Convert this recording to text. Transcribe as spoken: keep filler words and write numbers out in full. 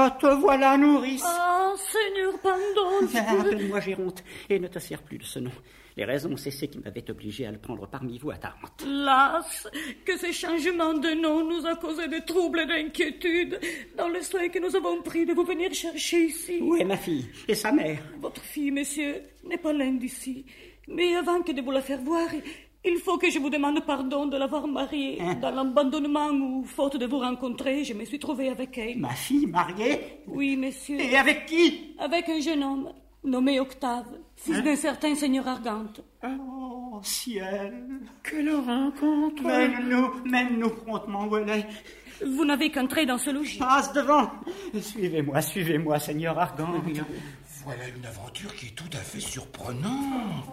Ah, te voilà, nourrice. Ah, Seigneur Pandolfe. Appelle-moi Géronte et ne te sers plus de ce nom. Les raisons, c'est ce qui m'avait obligé à le prendre parmi vous à Tarente. Las, que ce changement de nom nous a causé de troubles et d'inquiétudes dans le soin que nous avons pris de vous venir chercher ici. Où est ma fille et sa mère? Votre fille, monsieur, n'est pas loin d'ici. Mais avant que de vous la faire voir, il faut que je vous demande pardon de l'avoir mariée hein? Dans l'abandonnement où, faute de vous rencontrer, je me suis trouvée avec elle. Ma fille mariée? Oui, monsieur. Et avec qui? Avec un jeune homme nommé Octave, fils hein? d'un certain seigneur Argante. Oh, ciel! Quelle rencontre! Mène-nous, mène-nous promptement où elle est. Vous n'avez qu'entré dans ce logis. Passe devant. Suivez-moi, suivez-moi, seigneur Argante. Voilà une aventure qui est tout à fait surprenante.